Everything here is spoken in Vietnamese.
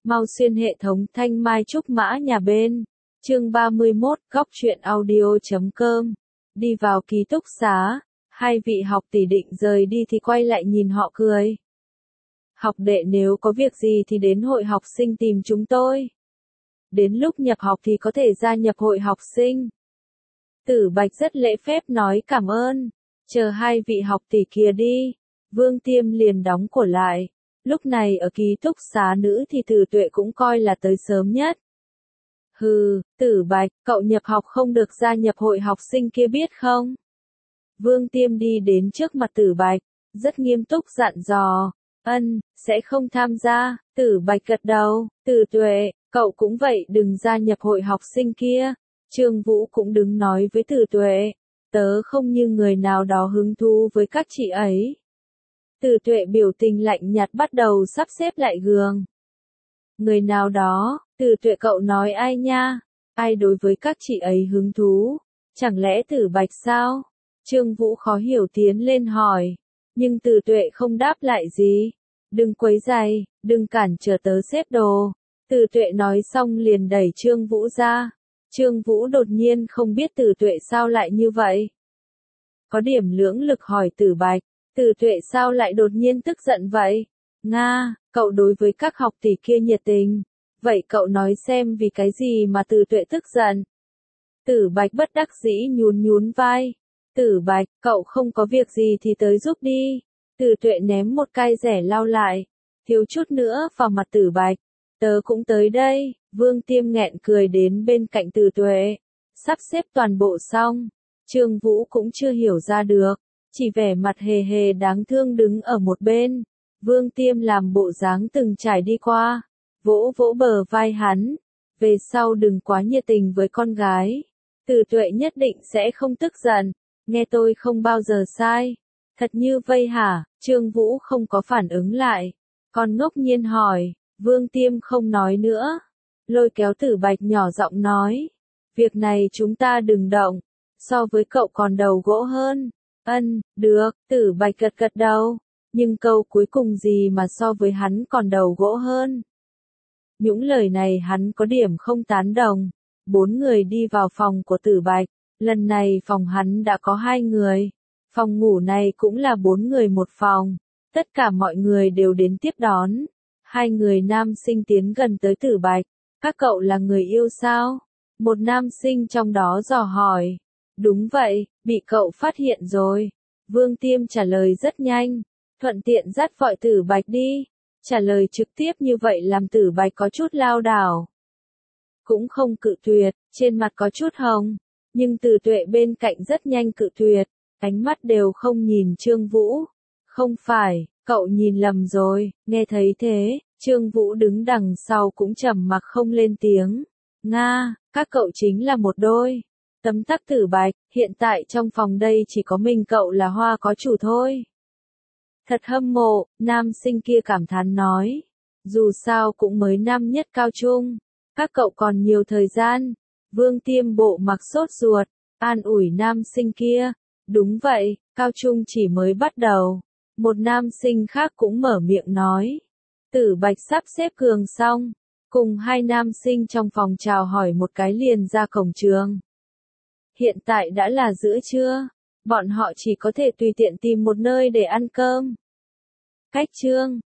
Mau xuyên hệ thống thanh mai trúc mã nhà bên. Chương 31, góc truyện audio.com. Đi vào ký túc xá, hai vị học tỷ định rời đi thì quay lại nhìn họ cười. Học đệ nếu có việc gì thì đến hội học sinh tìm chúng tôi. Đến lúc nhập học thì có thể gia nhập hội học sinh. Tử Bạch rất lễ phép nói cảm ơn. Chờ hai vị học tỷ kia đi. Vương Tiêm liền đóng cửa lại. Lúc này ở ký túc xá nữ thì Tử Tuệ cũng coi là tới sớm nhất. Hừ, Tử Bạch, cậu nhập học không được gia nhập hội học sinh kia biết không? Vương Tiêm đi đến trước mặt Tử Bạch, rất nghiêm túc dặn dò. Sẽ không tham gia. Tử Bạch gật đầu. Tử Tuệ, cậu cũng vậy đừng gia nhập hội học sinh kia. Trương Vũ cũng đứng nói với Tử Tuệ. Tớ không như người nào đó hứng thú với các chị ấy. Tử Tuệ biểu tình lạnh nhạt bắt đầu sắp xếp lại gương. Người nào đó, Tử Tuệ cậu nói ai nha? Ai đối với các chị ấy hứng thú? Chẳng lẽ Tử Bạch sao? Trương Vũ khó hiểu tiến lên hỏi. Nhưng Tử Tuệ không đáp lại gì. Đừng quấy rầy, đừng cản trở tớ xếp đồ. Tử Tuệ nói xong liền đẩy Trương Vũ ra. Trương Vũ đột nhiên không biết Tử Tuệ sao lại như vậy. Có điểm lưỡng lực hỏi Tử Bạch. Tử Tuệ sao lại đột nhiên tức giận vậy? Nga, cậu đối với các học tỷ kia nhiệt tình. Vậy cậu nói xem vì cái gì mà Tử Tuệ tức giận? Tử Bạch bất đắc dĩ nhún vai. Tử Bạch, cậu không có việc gì thì tới giúp đi. Tử Tuệ ném một cái rẻ lau lại. Thiếu chút nữa vào mặt Tử Bạch. Tớ cũng tới đây. Vương Tiêm nghẹn cười đến bên cạnh Tử Tuệ. Sắp xếp toàn bộ xong. Trương Vũ cũng chưa hiểu ra được. Chỉ vẻ mặt hề hề đáng thương đứng ở một bên. Vương Tiêm làm bộ dáng từng trải đi qua. Vỗ vỗ bờ vai hắn. Về sau đừng quá nhiệt tình với con gái. Tử Tuệ nhất định sẽ không tức giận. Nghe tôi không bao giờ sai. Thật như vây hả? Trương Vũ không có phản ứng lại. Còn ngốc nhiên hỏi. Vương Tiêm không nói nữa. Lôi kéo Tử Bạch nhỏ giọng nói. Việc này chúng ta đừng động. So với cậu còn đầu gỗ hơn. Được, Tử Bạch gật đầu. Nhưng câu cuối cùng gì mà so với hắn còn đầu gỗ hơn. Những lời này hắn có điểm không tán đồng. 4 người đi vào phòng của Tử Bạch. Lần này phòng hắn đã có 2 người. Phòng ngủ này cũng là 4 người một phòng. Tất cả mọi người đều đến tiếp đón. 2 người nam sinh tiến gần tới Tử Bạch. Các cậu là người yêu sao? Một nam sinh trong đó dò hỏi. Đúng vậy, bị cậu phát hiện rồi. Vương Tiêm trả lời rất nhanh. Thuận tiện dắt vội Tử Bạch đi. Trả lời trực tiếp như vậy làm Tử Bạch có chút lao đảo. Cũng không cự tuyệt, trên mặt có chút hồng. Nhưng Tử Tuệ bên cạnh rất nhanh cự tuyệt. Ánh mắt đều không nhìn Trương Vũ. Không phải, cậu nhìn lầm rồi. Nghe thấy thế, Trương Vũ đứng đằng sau cũng trầm mặc không lên tiếng. Nga, các cậu chính là một đôi. Tấm tắc Tử Bạch, hiện tại trong phòng đây chỉ có mình cậu là hoa có chủ thôi. Thật hâm mộ, nam sinh kia cảm thán nói. Dù sao cũng mới năm nhất cao trung. Các cậu còn nhiều thời gian. Vương Tiêm bộ mặc sốt ruột, an ủi nam sinh kia. Đúng vậy, cao trung chỉ mới bắt đầu. Một nam sinh khác cũng mở miệng nói. Tử Bạch sắp xếp cường xong. Cùng 2 nam sinh trong phòng chào hỏi một cái liền ra cổng trường. Hiện tại đã là giữa trưa. Bọn họ chỉ có thể tùy tiện tìm một nơi để ăn cơm. Cách chương